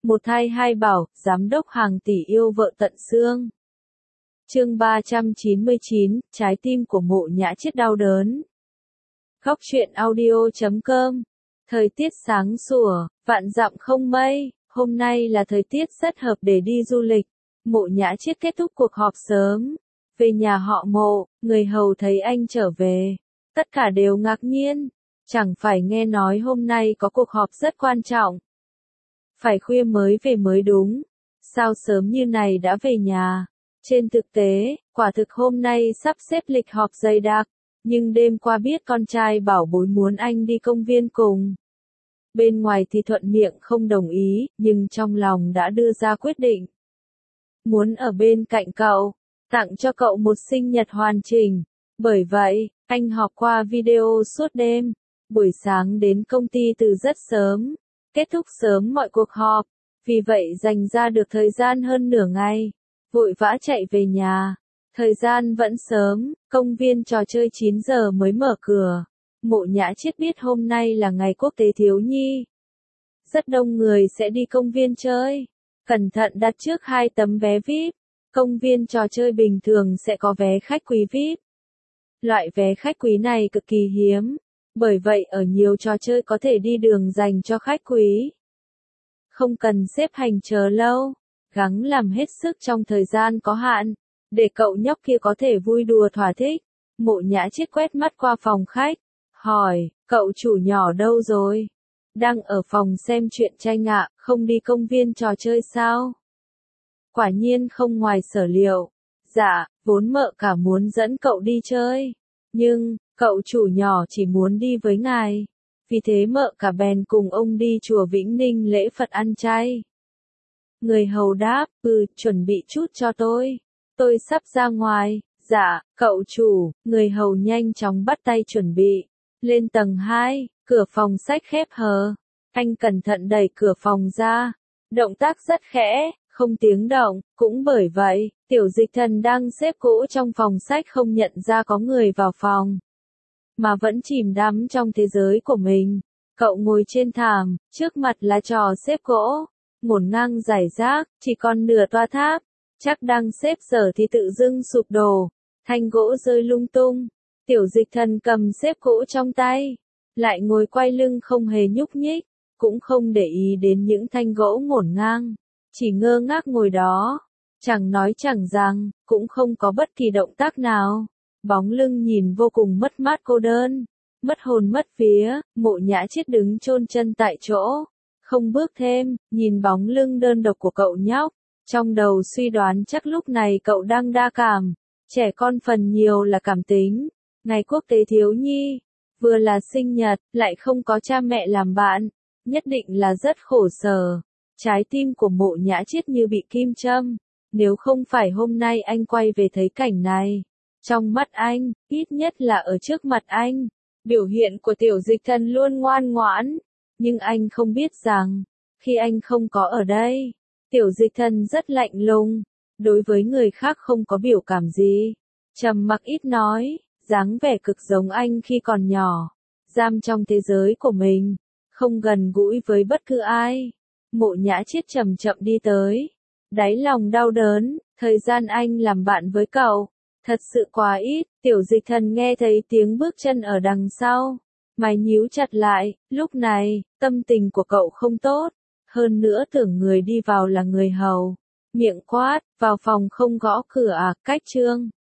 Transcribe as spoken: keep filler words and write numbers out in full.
Một thai hai bảo, giám đốc hàng tỷ yêu vợ tận xương. Chương ba trăm chín mươi chín, trái tim của Mộ Nhã Chiết đau đớn. Góc truyện audio chấm com. Thời tiết sáng sủa, vạn dặm không mây, hôm nay là thời tiết rất hợp để đi du lịch. Mộ Nhã Chiết kết thúc cuộc họp sớm. Về nhà họ Mộ, người hầu thấy anh trở về. Tất cả đều ngạc nhiên. Chẳng phải nghe nói hôm nay có cuộc họp rất quan trọng. Phải khuya mới về mới đúng. Sao sớm như này đã về nhà? Trên thực tế, quả thực hôm nay sắp xếp lịch họp dày đặc. Nhưng đêm qua biết con trai bảo bối muốn anh đi công viên cùng. Bên ngoài thì thuận miệng không đồng ý, nhưng trong lòng đã đưa ra quyết định. Muốn ở bên cạnh cậu, tặng cho cậu một sinh nhật hoàn chỉnh. Bởi vậy, anh họp qua video suốt đêm. Buổi sáng đến công ty từ rất sớm. Kết thúc sớm mọi cuộc họp. Vì vậy dành ra được thời gian hơn nửa ngày. Vội vã chạy về nhà. Thời gian vẫn sớm, công viên trò chơi chín giờ mới mở cửa. Mộ Nhã Chiết biết hôm nay là ngày quốc tế thiếu nhi. Rất đông người sẽ đi công viên chơi. Cẩn thận đặt trước hai tấm vé vi ai pi. Công viên trò chơi bình thường sẽ có vé khách quý vi ai pi. Loại vé khách quý này cực kỳ hiếm. Bởi vậy ở nhiều trò chơi có thể đi đường dành cho khách quý. Không cần xếp hành chờ lâu. Gắng làm hết sức trong thời gian có hạn. Để cậu nhóc kia có thể vui đùa thỏa thích. Mộ Nhã Chiết quét mắt qua phòng khách. Hỏi, cậu chủ nhỏ đâu rồi? Đang ở phòng xem truyện tranh ạ, không đi công viên trò chơi sao? Quả nhiên không ngoài sở liệu. Dạ, vốn mợ cả muốn dẫn cậu đi chơi. Nhưng, cậu chủ nhỏ chỉ muốn đi với ngài. Vì thế mợ cả bèn cùng ông đi chùa Vĩnh Ninh lễ Phật ăn chay. Người hầu đáp, ừ, chuẩn bị chút cho tôi. Tôi sắp ra ngoài. Dạ, cậu chủ. Người hầu nhanh chóng bắt tay chuẩn bị. Lên tầng hai, cửa phòng sách khép hờ. Anh cẩn thận đẩy cửa phòng ra. Động tác rất khẽ, không tiếng động. Cũng bởi vậy, Tiểu Dịch Thần đang xếp cũ trong phòng sách không nhận ra có người vào phòng. Mà vẫn chìm đắm trong thế giới của mình. Cậu ngồi trên thảm, trước mặt là trò xếp gỗ. Ngổn ngang rải rác, chỉ còn nửa toa tháp. Chắc đang xếp giờ thì tự dưng sụp đổ. Thanh gỗ rơi lung tung. Tiểu Dịch Thần cầm xếp gỗ trong tay. Lại ngồi quay lưng không hề nhúc nhích. Cũng không để ý đến những thanh gỗ ngổn ngang. Chỉ ngơ ngác ngồi đó. Chẳng nói chẳng rằng, cũng không có bất kỳ động tác nào. Bóng lưng nhìn vô cùng mất mát cô đơn. Mất hồn mất vía, Mộ Nhã Chiết đứng chôn chân tại chỗ. Không bước thêm, nhìn bóng lưng đơn độc của cậu nhóc. Trong đầu suy đoán chắc lúc này cậu đang đa cảm. Trẻ con phần nhiều là cảm tính. Ngày quốc tế thiếu nhi. Vừa là sinh nhật, lại không có cha mẹ làm bạn. Nhất định là rất khổ sở. Trái tim của Mộ Nhã Chiết như bị kim châm. Nếu không phải hôm nay anh quay về thấy cảnh này. Trong mắt anh, ít nhất là ở trước mặt anh. Biểu hiện của Tiểu Dịch Thần luôn ngoan ngoãn. Nhưng anh không biết rằng, khi anh không có ở đây, Tiểu Dịch Thần rất lạnh lùng. Đối với người khác không có biểu cảm gì. Trầm mặc ít nói, dáng vẻ cực giống anh khi còn nhỏ. Giam trong thế giới của mình. Không gần gũi với bất cứ ai. Mộ Nhã Chiết chậm chậm đi tới. Đáy lòng đau đớn, thời gian anh làm bạn với cậu. Thật sự quá ít. Tiểu Dịch Thần nghe thấy tiếng bước chân ở đằng sau. Mày nhíu chặt lại. Lúc này, tâm tình của cậu không tốt. Hơn nữa tưởng người đi vào là người hầu. Miệng quát, vào phòng không gõ cửa à, cách trương.